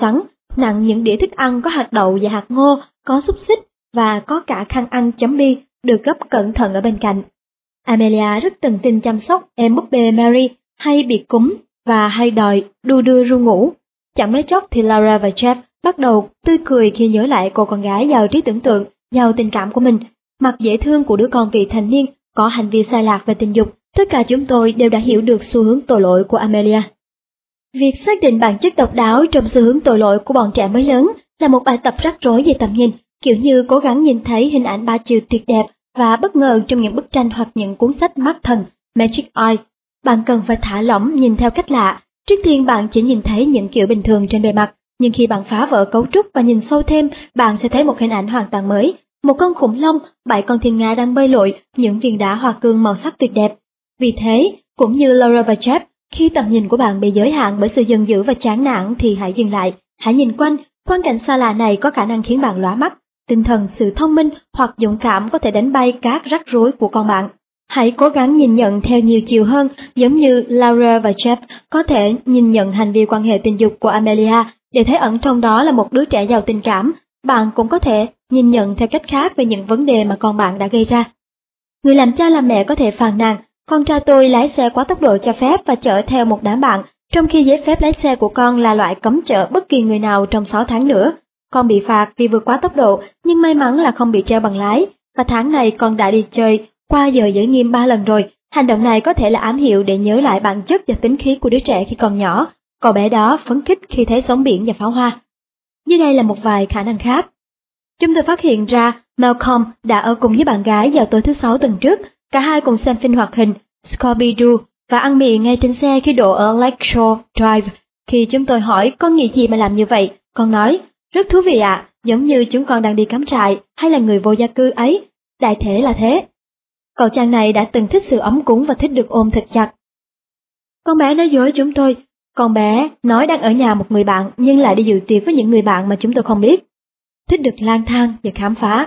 nặng những đĩa thức ăn có hạt đậu và hạt ngô, có xúc xích và có cả khăn ăn chấm bi được gấp cẩn thận ở bên cạnh. Amelia rất tận tình chăm sóc em búp bê Mary hay bị cúm và hay đòi đu đưa ru ngủ. Chẳng mấy chốc thì Laura và Jeff bắt đầu tươi cười khi nhớ lại cô con gái giàu trí tưởng tượng, giàu tình cảm của mình. Mặt dễ thương của đứa con vị thành niên có hành vi sai lạc về tình dục, tất cả chúng tôi đều đã hiểu được xu hướng tội lỗi của Amelia. Việc xác định bản chất độc đáo trong xu hướng tội lỗi của bọn trẻ mới lớn là một bài tập rắc rối về tầm nhìn, kiểu như cố gắng nhìn thấy hình ảnh ba chiều tuyệt đẹp và bất ngờ trong những bức tranh hoặc những cuốn sách mắt thần, Magic Eye. Bạn cần phải thả lỏng nhìn theo cách lạ. Trước tiên bạn chỉ nhìn thấy những kiểu bình thường trên bề mặt, nhưng khi bạn phá vỡ cấu trúc và nhìn sâu thêm, bạn sẽ thấy một hình ảnh hoàn toàn mới. Một con khủng long, 7 con thiên nga đang bơi lội, những viên đá hoa cương màu sắc tuyệt đẹp. Vì thế, cũng như Laura và Jeff, khi tầm nhìn của bạn bị giới hạn bởi sự giận dữ và chán nản thì hãy dừng lại, hãy nhìn quanh. Quang cảnh xa lạ này có khả năng khiến bạn lóa mắt. Tinh thần, sự thông minh hoặc dũng cảm có thể đánh bay các rắc rối của con bạn. Hãy cố gắng nhìn nhận theo nhiều chiều hơn, giống như Laura và Jeff có thể nhìn nhận hành vi quan hệ tình dục của Amelia để thấy ẩn trong đó là một đứa trẻ giàu tình cảm. Bạn cũng có thể nhìn nhận theo cách khác về những vấn đề mà con bạn đã gây ra. Người làm cha làm mẹ có thể phàn nàn, con trai tôi lái xe quá tốc độ cho phép và chở theo một đám bạn, trong khi giấy phép lái xe của con là loại cấm chở bất kỳ người nào trong 6 tháng nữa. Con bị phạt vì vượt quá tốc độ, nhưng may mắn là không bị treo bằng lái, và tháng này con đã đi chơi qua giờ giới nghiêm 3 lần rồi. Hành động này có thể là ám hiệu để nhớ lại bản chất và tính khí của đứa trẻ khi còn nhỏ. Cậu bé đó phấn khích khi thấy sóng biển và pháo hoa. Dưới đây là một vài khả năng khác. Chúng tôi phát hiện ra Malcolm đã ở cùng với bạn gái vào tối thứ Sáu tuần trước. Cả hai cùng xem phim hoạt hình Scooby-Doo và ăn mì ngay trên xe khi đỗ ở Lakeshore Drive. Khi chúng tôi hỏi con nghĩ gì mà làm như vậy, con nói, rất thú vị ạ, giống như chúng con đang đi cắm trại hay là người vô gia cư ấy. Đại thể là thế. Cậu chàng này đã từng thích sự ấm cúng và thích được ôm thật chặt. Con bé nói dối chúng tôi. Con bé nói đang ở nhà một người bạn nhưng lại đi dự tiệc với những người bạn mà chúng tôi không biết. Thích được lang thang và khám phá.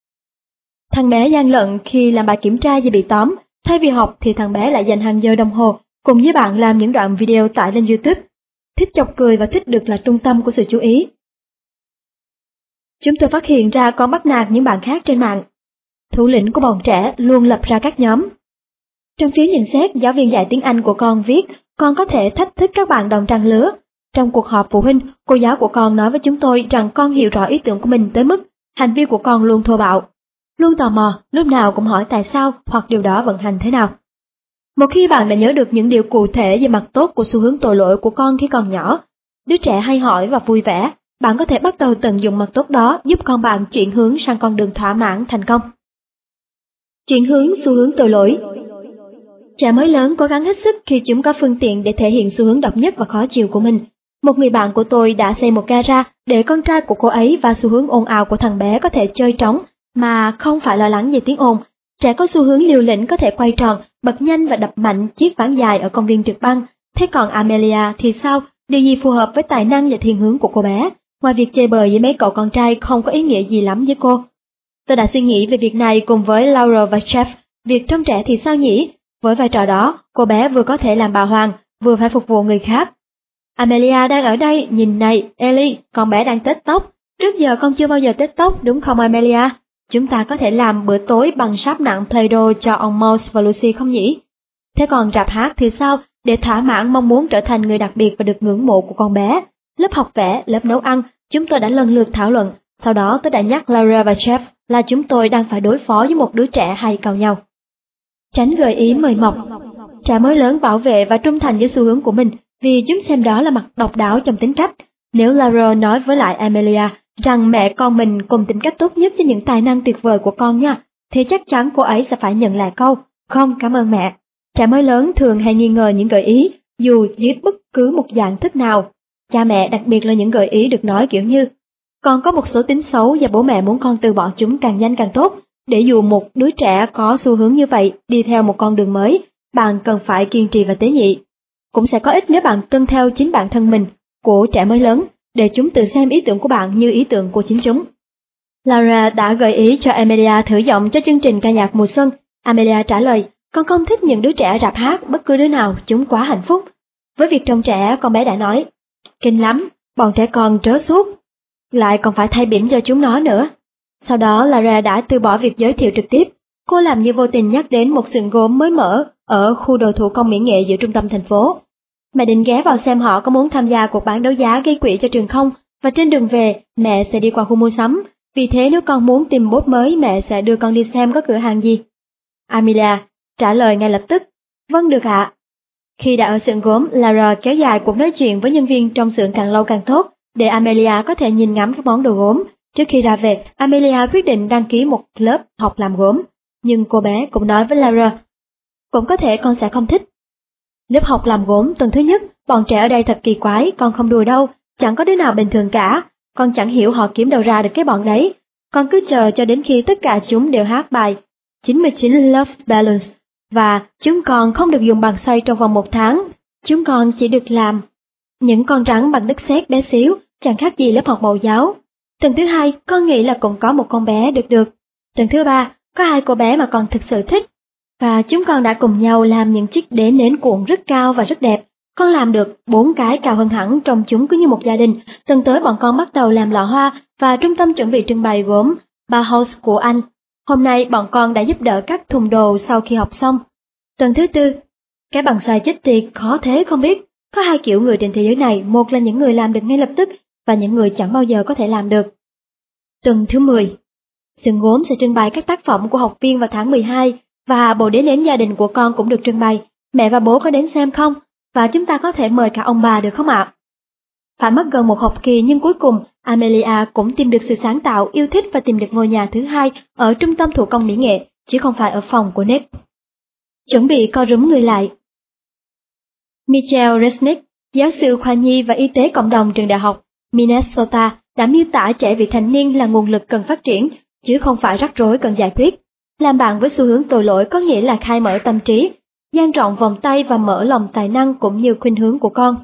Thằng bé gian lận khi làm bài kiểm tra và bị tóm. Thay vì học thì thằng bé lại dành hàng giờ đồng hồ cùng với bạn làm những đoạn video tải lên YouTube. Thích chọc cười và thích được là trung tâm của sự chú ý. Chúng tôi phát hiện ra con bắt nạt những bạn khác trên mạng. Thủ lĩnh của bọn trẻ luôn lập ra các nhóm. Trong phiếu nhận xét, giáo viên dạy tiếng Anh của con viết, con có thể thách thức các bạn đồng trang lứa. Trong cuộc họp phụ huynh, cô giáo của con nói với chúng tôi rằng con hiểu rõ ý tưởng của mình tới mức hành vi của con luôn thô bạo. Luôn tò mò, lúc nào cũng hỏi tại sao hoặc điều đó vận hành thế nào. Một khi bạn đã nhớ được những điều cụ thể về mặt tốt của xu hướng tội lỗi của con khi còn nhỏ, đứa trẻ hay hỏi và vui vẻ, bạn có thể bắt đầu tận dụng mặt tốt đó giúp con bạn chuyển hướng sang con đường thỏa mãn thành công. Chuyển hướng xu hướng tội lỗi. Trẻ mới lớn cố gắng hết sức khi chúng có phương tiện để thể hiện xu hướng độc nhất và khó chịu của mình. Một người bạn của tôi đã xây một gara để con trai của cô ấy và xu hướng ồn ào của thằng bé có thể chơi trống mà không phải lo lắng về tiếng ồn. Trẻ có xu hướng liều lĩnh có thể quay tròn, bật nhanh và đập mạnh chiếc ván dài ở công viên trượt băng. Thế còn Amelia thì sao? Điều gì phù hợp với tài năng và thiên hướng của cô bé? Ngoài việc chơi bời với mấy cậu con trai không có ý nghĩa gì lắm với cô. Tôi đã suy nghĩ về việc này cùng với Laura và Jeff. Việc trông trẻ thì sao nhỉ? Với vai trò đó, cô bé vừa có thể làm bà hoàng, vừa phải phục vụ người khác. Amelia đang ở đây, nhìn này, Ellie, con bé đang tết tóc. Trước giờ con chưa bao giờ tết tóc, đúng không Amelia? Chúng ta có thể làm bữa tối bằng sáp nặng Play-Doh cho ông Mouse và Lucy không nhỉ? Thế còn rạp hát thì sao? Để thỏa mãn mong muốn trở thành người đặc biệt và được ngưỡng mộ của con bé. Lớp học vẽ, lớp nấu ăn, chúng tôi đã lần lượt thảo luận. Sau đó tôi đã nhắc Laura và Jeff là chúng tôi đang phải đối phó với một đứa trẻ hay cào nhau. Tránh gợi ý mời mọc. Trẻ mới lớn bảo vệ và trung thành với xu hướng của mình vì chúng xem đó là mặt độc đáo trong tính cách. Nếu Laura nói với lại Amelia rằng mẹ con mình cùng tính cách tốt nhất cho những tài năng tuyệt vời của con nha, thì chắc chắn cô ấy sẽ phải nhận lại câu, không cảm ơn mẹ. Trẻ mới lớn thường hay nghi ngờ những gợi ý, dù dưới bất cứ một dạng thức nào. Cha mẹ đặc biệt là những gợi ý được nói kiểu như, con có một số tính xấu và bố mẹ muốn con từ bỏ chúng càng nhanh càng tốt. Để dù một đứa trẻ có xu hướng như vậy đi theo một con đường mới, bạn cần phải kiên trì và tế nhị. Cũng sẽ có ích nếu bạn tuân theo chính bản thân mình của trẻ mới lớn, để chúng tự xem ý tưởng của bạn như ý tưởng của chính chúng. Laura đã gợi ý cho Amelia thử giọng cho chương trình ca nhạc mùa xuân. Amelia trả lời, con không thích những đứa trẻ rạp hát, bất cứ đứa nào, chúng quá hạnh phúc. Với việc trông trẻ, con bé đã nói, kinh lắm, Bọn trẻ con trớ suốt, lại còn phải thay bỉm cho chúng nó nữa. Sau đó Lara đã từ bỏ việc giới thiệu trực tiếp. Cô làm như vô tình nhắc đến một xưởng gốm mới mở ở khu đồ thủ công mỹ nghệ giữa trung tâm thành phố. Mẹ định ghé vào xem họ có muốn tham gia cuộc bán đấu giá gây quỹ cho trường không, và trên đường về mẹ sẽ đi qua khu mua sắm. Vì thế nếu con muốn tìm bốt mới, mẹ sẽ đưa con đi xem có cửa hàng gì. Amelia trả lời ngay lập tức, vâng được ạ. Khi đã ở xưởng gốm, Lara kéo dài cuộc nói chuyện với nhân viên trong xưởng càng lâu càng tốt, để Amelia có thể nhìn ngắm các món đồ gốm. Trước khi ra về, Amelia quyết định đăng ký một lớp học làm gốm, nhưng cô bé cũng nói với Lara, cũng có thể con sẽ không thích. Lớp học làm gốm tuần thứ nhất, bọn trẻ ở đây thật kỳ quái, con không đùa đâu, chẳng có đứa nào bình thường cả, con chẳng hiểu họ kiếm đâu ra được cái bọn đấy. Con cứ chờ cho đến khi tất cả chúng đều hát bài 99 Love Balloons, và chúng con không được dùng bàn xoay trong vòng 1 tháng, chúng con chỉ được làm những con rắn bằng đất sét bé xíu, chẳng khác gì lớp học mẫu giáo. Tuần thứ hai, con nghĩ là cũng có một con bé được. Tuần thứ ba, có 2 cô bé mà con thực sự thích, và chúng con đã cùng nhau làm những chiếc đế nến cuộn rất cao và rất đẹp. Con làm được 4 cái cao hơn hẳn, trông chúng cứ như một gia đình. Tuần tới bọn con bắt đầu làm lọ hoa và trung tâm chuẩn bị trưng bày gốm Bauhaus của anh. Hôm nay bọn con đã giúp đỡ cắt thùng đồ sau khi học xong. Tuần thứ tư, cái bằng xoay chết tiệt khó thế không biết. Có 2 kiểu người trên thế giới này, một là những người làm được ngay lập tức và những người chẳng bao giờ có thể làm được. Tuần thứ 10, xưởng gốm sẽ trưng bày các tác phẩm của học viên vào tháng 12 và bộ đế nến gia đình của con cũng được trưng bày. Mẹ và bố có đến xem không? Và chúng ta có thể mời cả ông bà được không ạ? Phải mất gần 1 học kỳ nhưng cuối cùng Amelia cũng tìm được sự sáng tạo, yêu thích và tìm được ngôi nhà thứ 2 ở trung tâm thủ công mỹ nghệ, chứ không phải ở phòng của Nick. Chuẩn bị co rúm người lại. Michael Resnick, giáo sư khoa nhi và y tế cộng đồng trường đại học Minnesota, đã miêu tả trẻ vị thành niên là nguồn lực cần phát triển, chứ không phải rắc rối cần giải quyết. Làm bạn với xu hướng tội lỗi có nghĩa là khai mở tâm trí, dang rộng vòng tay và mở lòng tài năng cũng như khuynh hướng của con.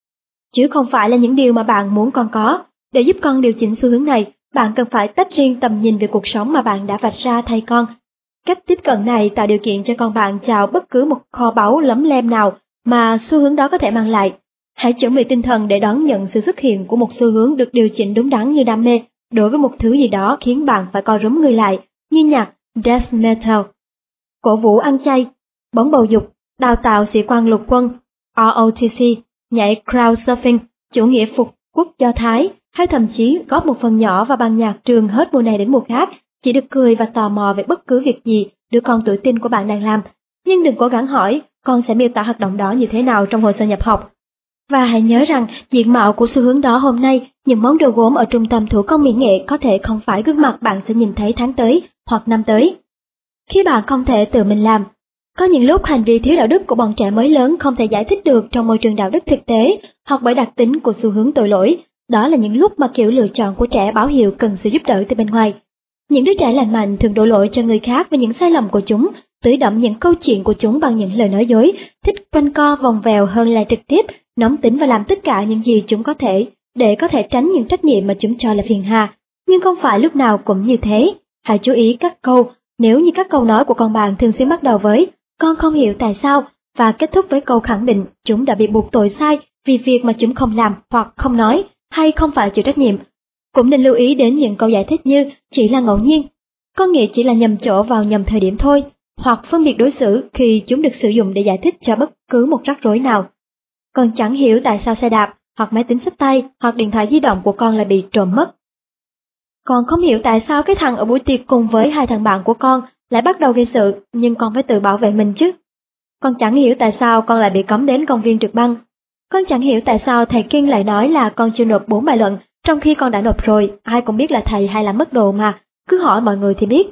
Chứ không phải là những điều mà bạn muốn con có. Để giúp con điều chỉnh xu hướng này, bạn cần phải tách riêng tầm nhìn về cuộc sống mà bạn đã vạch ra thay con. Cách tiếp cận này tạo điều kiện cho con bạn chào bất cứ một kho báu lấm lem nào mà xu hướng đó có thể mang lại. Hãy chuẩn bị tinh thần để đón nhận sự xuất hiện của một xu hướng được điều chỉnh đúng đắn như đam mê đối với một thứ gì đó khiến bạn phải co rúm người lại, như nhạc death metal, cổ vũ ăn chay, bóng bầu dục, đào tạo sĩ quan lục quân, ROTC, nhảy crowdsurfing, chủ nghĩa phục quốc Do Thái, hay thậm chí góp một phần nhỏ vào ban nhạc trường hết mùa này đến mùa khác, chỉ được cười và tò mò về bất cứ việc gì đứa con tuổi teen của bạn đang làm. Nhưng đừng cố gắng hỏi con sẽ miêu tả hoạt động đó như thế nào trong hồ sơ nhập học. Và hãy nhớ rằng diện mạo của xu hướng đó hôm nay, những món đồ gốm ở trung tâm thủ công mỹ nghệ có thể không phải gương mặt bạn sẽ nhìn thấy tháng tới hoặc năm tới. Khi bạn không thể tự mình làm, có những lúc hành vi thiếu đạo đức của bọn trẻ mới lớn không thể giải thích được trong môi trường đạo đức thực tế hoặc bởi đặc tính của xu hướng tội lỗi. Đó là những lúc mà kiểu lựa chọn của trẻ báo hiệu cần sự giúp đỡ từ bên ngoài. Những đứa trẻ lành mạnh thường đổ lỗi cho người khác về những sai lầm của chúng, tưới đẫm những câu chuyện của chúng bằng những lời nói dối, thích quanh co vòng vèo hơn là trực tiếp, nóng tính và làm tất cả những gì chúng có thể để có thể tránh những trách nhiệm mà chúng cho là phiền hà. Nhưng không phải lúc nào cũng như thế. Hãy chú ý các câu, nếu như các câu nói của con bạn thường xuyên bắt đầu với "con không hiểu tại sao" và kết thúc với câu khẳng định chúng đã bị buộc tội sai vì việc mà chúng không làm hoặc không nói hay không phải chịu trách nhiệm. Cũng nên lưu ý đến những câu giải thích như "chỉ là ngẫu nhiên", có nghĩa chỉ là nhầm chỗ vào nhầm thời điểm thôi, hoặc phân biệt đối xử khi chúng được sử dụng để giải thích cho bất cứ một rắc rối nào. Con chẳng hiểu tại sao xe đạp, hoặc máy tính xách tay, hoặc điện thoại di động của con lại bị trộm mất. Con không hiểu tại sao cái thằng ở buổi tiệc cùng với 2 thằng bạn của con lại bắt đầu gây sự, nhưng con phải tự bảo vệ mình chứ. Con chẳng hiểu tại sao con lại bị cấm đến công viên trượt băng. Con chẳng hiểu tại sao thầy Kiên lại nói là con chưa nộp 4 bài luận, trong khi con đã nộp rồi, ai cũng biết là thầy hay làm mất đồ mà, cứ hỏi mọi người thì biết.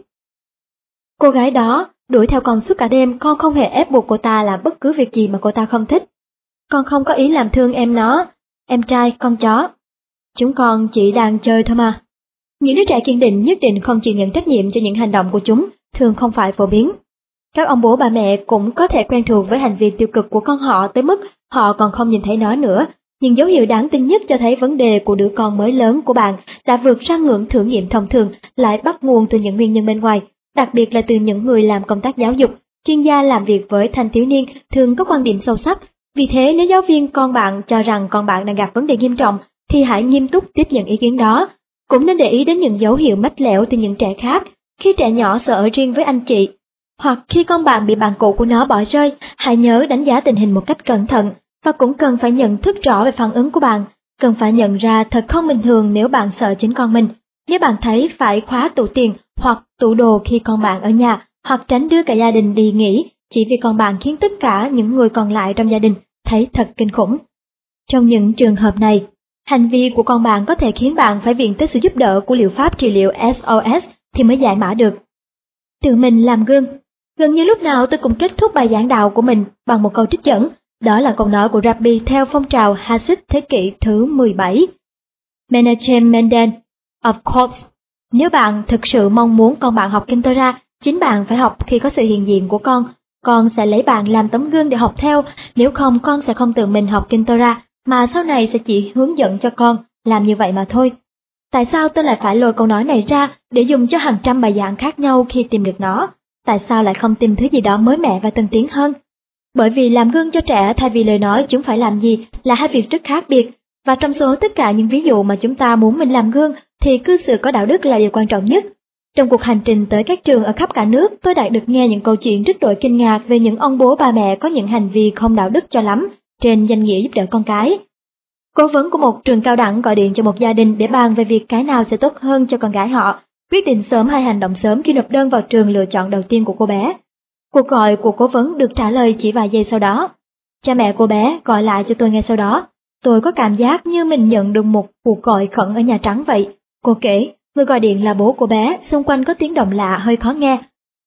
Cô gái đó đuổi theo con suốt cả đêm, con không hề ép buộc cô ta làm bất cứ việc gì mà cô ta không thích. Con không có ý làm thương em nó, em trai, con chó. Chúng con chỉ đang chơi thôi mà. Những đứa trẻ kiên định nhất định không chịu nhận trách nhiệm cho những hành động của chúng, thường không phải phổ biến. Các ông bố bà mẹ cũng có thể quen thuộc với hành vi tiêu cực của con họ tới mức họ còn không nhìn thấy nó nữa. Nhưng dấu hiệu đáng tin nhất cho thấy vấn đề của đứa con mới lớn của bạn đã vượt ra ngưỡng thử nghiệm thông thường, lại bắt nguồn từ những nguyên nhân bên ngoài, đặc biệt là từ những người làm công tác giáo dục. Chuyên gia làm việc với thanh thiếu niên thường có quan điểm sâu sắc. Vì thế nếu giáo viên con bạn cho rằng con bạn đang gặp vấn đề nghiêm trọng, thì hãy nghiêm túc tiếp nhận ý kiến đó. Cũng nên để ý đến những dấu hiệu mách lẻo từ những trẻ khác. Khi trẻ nhỏ sợ ở riêng với anh chị, hoặc khi con bạn bị bạn cũ của nó bỏ rơi, hãy nhớ đánh giá tình hình một cách cẩn thận, và cũng cần phải nhận thức rõ về phản ứng của bạn. Cần phải nhận ra thật không bình thường nếu bạn sợ chính con mình. Nếu bạn thấy phải khóa tủ tiền hoặc tủ đồ khi con bạn ở nhà, hoặc tránh đưa cả gia đình đi nghỉ chỉ vì con bạn khiến tất cả những người còn lại trong gia đình thấy thật kinh khủng. Trong những trường hợp này, hành vi của con bạn có thể khiến bạn phải viện tới sự giúp đỡ của liệu pháp trị liệu SOS thì mới giải mã được. Tự mình làm gương. Gần như lúc nào tôi cũng kết thúc bài giảng đạo của mình bằng một câu trích dẫn. Đó là câu nói của Rabbi theo phong trào Hasid thế kỷ thứ 17. Menachem Mendel of course, nếu bạn thực sự mong muốn con bạn học kinh Torah, chính bạn phải học khi có sự hiện diện của con sẽ lấy bạn làm tấm gương để học theo, nếu không con sẽ không tự mình học kinh Torah, mà sau này sẽ chỉ hướng dẫn cho con làm như vậy mà thôi. Tại sao tôi lại phải lôi câu nói này ra để dùng cho hàng trăm bài giảng khác nhau khi tìm được nó? Tại sao lại không tìm thứ gì đó mới mẻ và tân tiến hơn? Bởi vì làm gương cho trẻ thay vì lời nói chúng phải làm gì là hai việc rất khác biệt, và trong số tất cả những ví dụ mà chúng ta muốn mình làm gương thì cư xử có đạo đức là điều quan trọng nhất. Trong cuộc hành trình tới các trường ở khắp cả nước, tôi đã được nghe những câu chuyện rất đổi kinh ngạc về những ông bố bà mẹ có những hành vi không đạo đức cho lắm trên danh nghĩa giúp đỡ con cái. Cố vấn của một trường cao đẳng gọi điện cho một gia đình để bàn về việc cái nào sẽ tốt hơn cho con gái họ, quyết định sớm hay hành động sớm khi nộp đơn vào trường lựa chọn đầu tiên của cô bé. Cuộc gọi của cố vấn được trả lời chỉ vài giây sau đó. Cha mẹ cô bé gọi lại cho tôi ngay sau đó. Tôi có cảm giác như mình nhận được một cuộc gọi khẩn ở Nhà Trắng vậy. Cô kể, người gọi điện là bố cô bé, xung quanh có tiếng động lạ hơi khó nghe.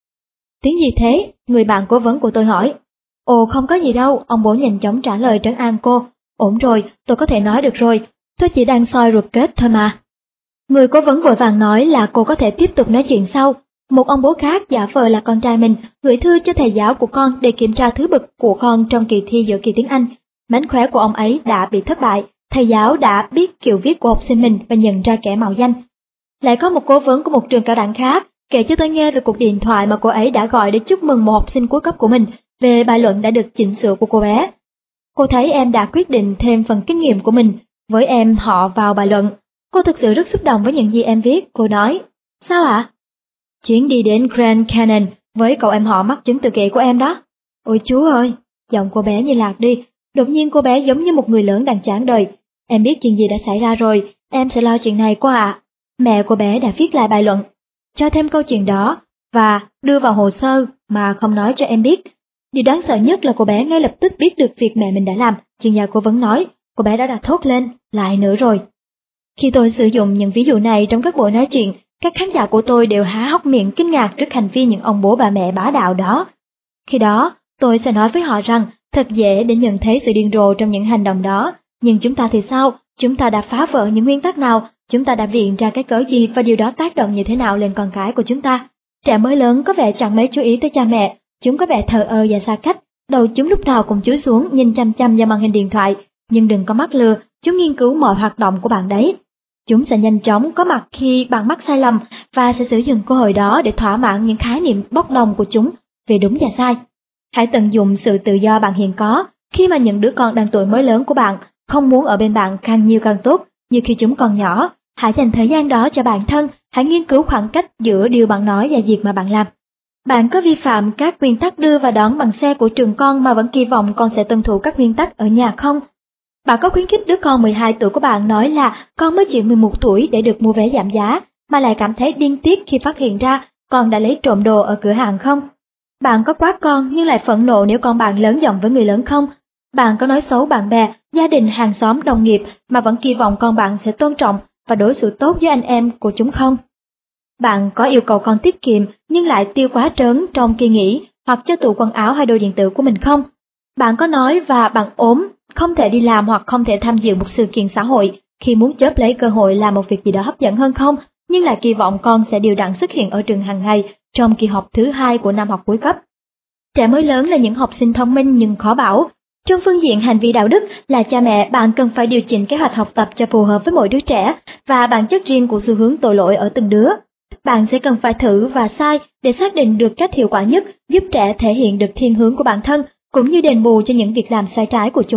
Tiếng gì thế? Người bạn cố vấn của tôi hỏi. Ồ, không có gì đâu, ông bố nhanh chóng trả lời trấn an cô. Ổn rồi, tôi có thể nói được rồi, tôi chỉ đang soi ruột kết thôi mà. Người cố vấn vội vàng nói là cô có thể tiếp tục nói chuyện sau. Một ông bố khác giả vờ là con trai mình, gửi thư cho thầy giáo của con để kiểm tra thứ bậc của con trong kỳ thi giữa kỳ tiếng Anh. Mánh khóe của ông ấy đã bị thất bại, thầy giáo đã biết kiểu viết của học sinh mình và nhận ra kẻ mạo danh. Lại có một cố vấn của một trường cao đẳng khác kể cho tôi nghe về cuộc điện thoại mà cô ấy đã gọi để chúc mừng một học sinh cuối cấp của mình về bài luận đã được chỉnh sửa của cô bé. Cô thấy em đã quyết định thêm phần kinh nghiệm của mình với em họ vào bài luận. Cô thực sự rất xúc động với những gì em viết, cô nói. Sao ạ? Chuyến đi đến Grand Canyon với cậu em họ mắc chứng tự kỷ của em đó. Ôi chú ơi, giọng cô bé như lạc đi. Đột nhiên cô bé giống như một người lớn đang chán đời. Em biết chuyện gì đã xảy ra rồi, em sẽ lo chuyện này qua ạ. Mẹ cô bé đã viết lại bài luận, cho thêm câu chuyện đó và đưa vào hồ sơ mà không nói cho em biết. Điều đáng sợ nhất là cô bé ngay lập tức biết được việc mẹ mình đã làm, chuyên gia cố vấn nói. Cô bé đã thốt lên, lại nữa rồi. Khi tôi sử dụng những ví dụ này trong các buổi nói chuyện, các khán giả của tôi đều há hốc miệng kinh ngạc trước hành vi những ông bố bà mẹ bá đạo đó. Khi đó, tôi sẽ nói với họ rằng thật dễ để nhận thấy sự điên rồ trong những hành động đó. Nhưng chúng ta thì sao? Chúng ta đã phá vỡ những nguyên tắc nào? Chúng ta đã viện ra cái cớ gì và điều đó tác động như thế nào lên con cái của chúng ta? Trẻ mới lớn có vẻ chẳng mấy chú ý tới cha mẹ. Chúng có vẻ thờ ơ và xa cách. Đầu chúng lúc nào cũng chúi xuống nhìn chăm chăm vào màn hình điện thoại. Nhưng đừng có mắc lừa, chúng nghiên cứu mọi hoạt động của bạn đấy. Chúng sẽ nhanh chóng có mặt khi bạn mắc sai lầm và sẽ sử dụng cơ hội đó để thỏa mãn những khái niệm bốc đồng của chúng về đúng và sai. Hãy tận dụng sự tự do bạn hiện có khi mà những đứa con đang tuổi mới lớn của bạn không muốn ở bên bạn càng nhiều càng tốt như khi chúng còn nhỏ. Hãy dành thời gian đó cho bản thân, hãy nghiên cứu khoảng cách giữa điều bạn nói và việc mà bạn làm. Bạn có vi phạm các nguyên tắc đưa và đón bằng xe của trường con mà vẫn kỳ vọng con sẽ tuân thủ các nguyên tắc ở nhà không? Bạn có khuyến khích đứa con 12 tuổi của bạn nói là con mới chịu 11 tuổi để được mua vé giảm giá, mà lại cảm thấy điên tiết khi phát hiện ra con đã lấy trộm đồ ở cửa hàng không? Bạn có quát con nhưng lại phẫn nộ nếu con bạn lớn giọng với người lớn không? Bạn có nói xấu bạn bè, gia đình, hàng xóm, đồng nghiệp mà vẫn kỳ vọng con bạn sẽ tôn trọng và đối xử tốt với anh em của chúng không? Bạn có yêu cầu con tiết kiệm nhưng lại tiêu quá trớn trong kỳ nghỉ hoặc cho tủ quần áo hay đồ điện tử của mình không? Bạn có nói và bạn ốm, không thể đi làm hoặc không thể tham dự một sự kiện xã hội khi muốn chớp lấy cơ hội làm một việc gì đó hấp dẫn hơn không, nhưng lại kỳ vọng con sẽ đều đặn xuất hiện ở trường hàng ngày trong kỳ học thứ 2 của năm học cuối cấp? Trẻ mới lớn là những học sinh thông minh nhưng khó bảo. Trong phương diện hành vi đạo đức, là cha mẹ bạn cần phải điều chỉnh kế hoạch học tập cho phù hợp với mỗi đứa trẻ và bản chất riêng của xu hướng tội lỗi ở từng đứa. Bạn sẽ cần phải thử và sai để xác định được cách hiệu quả nhất giúp trẻ thể hiện được thiên hướng của bản thân, cũng như đền bù cho những việc làm sai trái của chúng.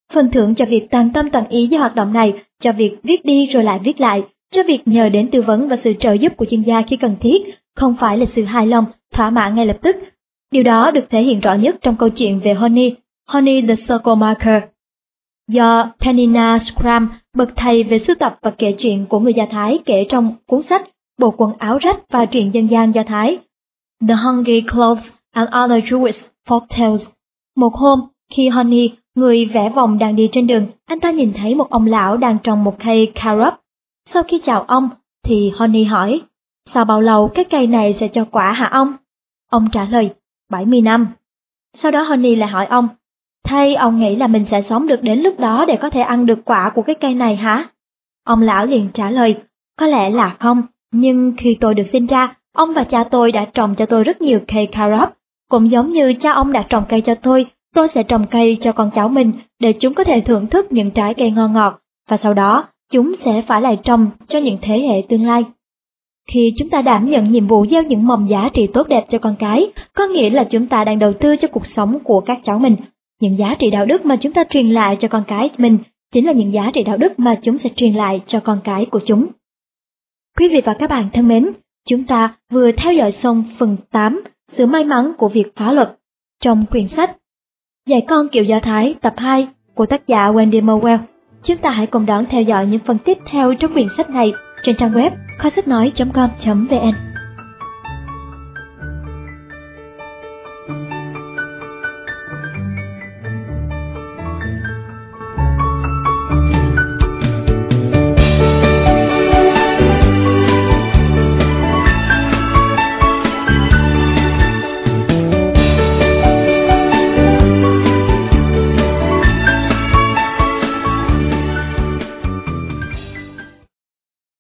Phần thưởng cho việc toàn tâm toàn ý với hoạt động này, cho việc viết đi rồi lại viết lại, cho việc nhờ đến tư vấn và sự trợ giúp của chuyên gia khi cần thiết, không phải là sự hài lòng, thỏa mãn ngay lập tức. Điều đó được thể hiện rõ nhất trong câu chuyện về Honey the Circle Marker, do Penina Scram, bậc thầy về sưu tập và kể chuyện của người Do Thái, kể trong cuốn sách Bộ quần áo rách và truyện dân gian Do Thái, The Hungry Clothes and Other Jewish Folktales. Một hôm, khi Honey, người vẽ vòng đang đi trên đường, anh ta nhìn thấy một ông lão đang trồng một cây carob. Sau khi chào ông, thì Honey hỏi, sau bao lâu cái cây này sẽ cho quả hả ông? Ông trả lời, 70 năm. Sau đó Honey lại hỏi ông, thay ông nghĩ là mình sẽ sống được đến lúc đó để có thể ăn được quả của cái cây này hả? Ông lão liền trả lời, có lẽ là không, nhưng khi tôi được sinh ra, ông và cha tôi đã trồng cho tôi rất nhiều cây carob. Cũng giống như cha ông đã trồng cây cho tôi sẽ trồng cây cho con cháu mình để chúng có thể thưởng thức những trái cây ngon ngọt, và sau đó chúng sẽ phải lại trồng cho những thế hệ tương lai. Khi chúng ta đảm nhận nhiệm vụ gieo những mầm giá trị tốt đẹp cho con cái, có nghĩa là chúng ta đang đầu tư cho cuộc sống của các cháu mình. Những giá trị đạo đức mà chúng ta truyền lại cho con cái mình chính là những giá trị đạo đức mà chúng sẽ truyền lại cho con cái của chúng. Quý vị và các bạn thân mến, chúng ta vừa theo dõi xong phần 8, sự may mắn của việc phá luật, trong quyển sách Dạy con kiểu Do Thái tập 2 của tác giả Wendy Mowell. Chúng ta hãy cùng đón theo dõi những phần tiếp theo trong quyển sách này trên trang web kho sách nói.com.vn.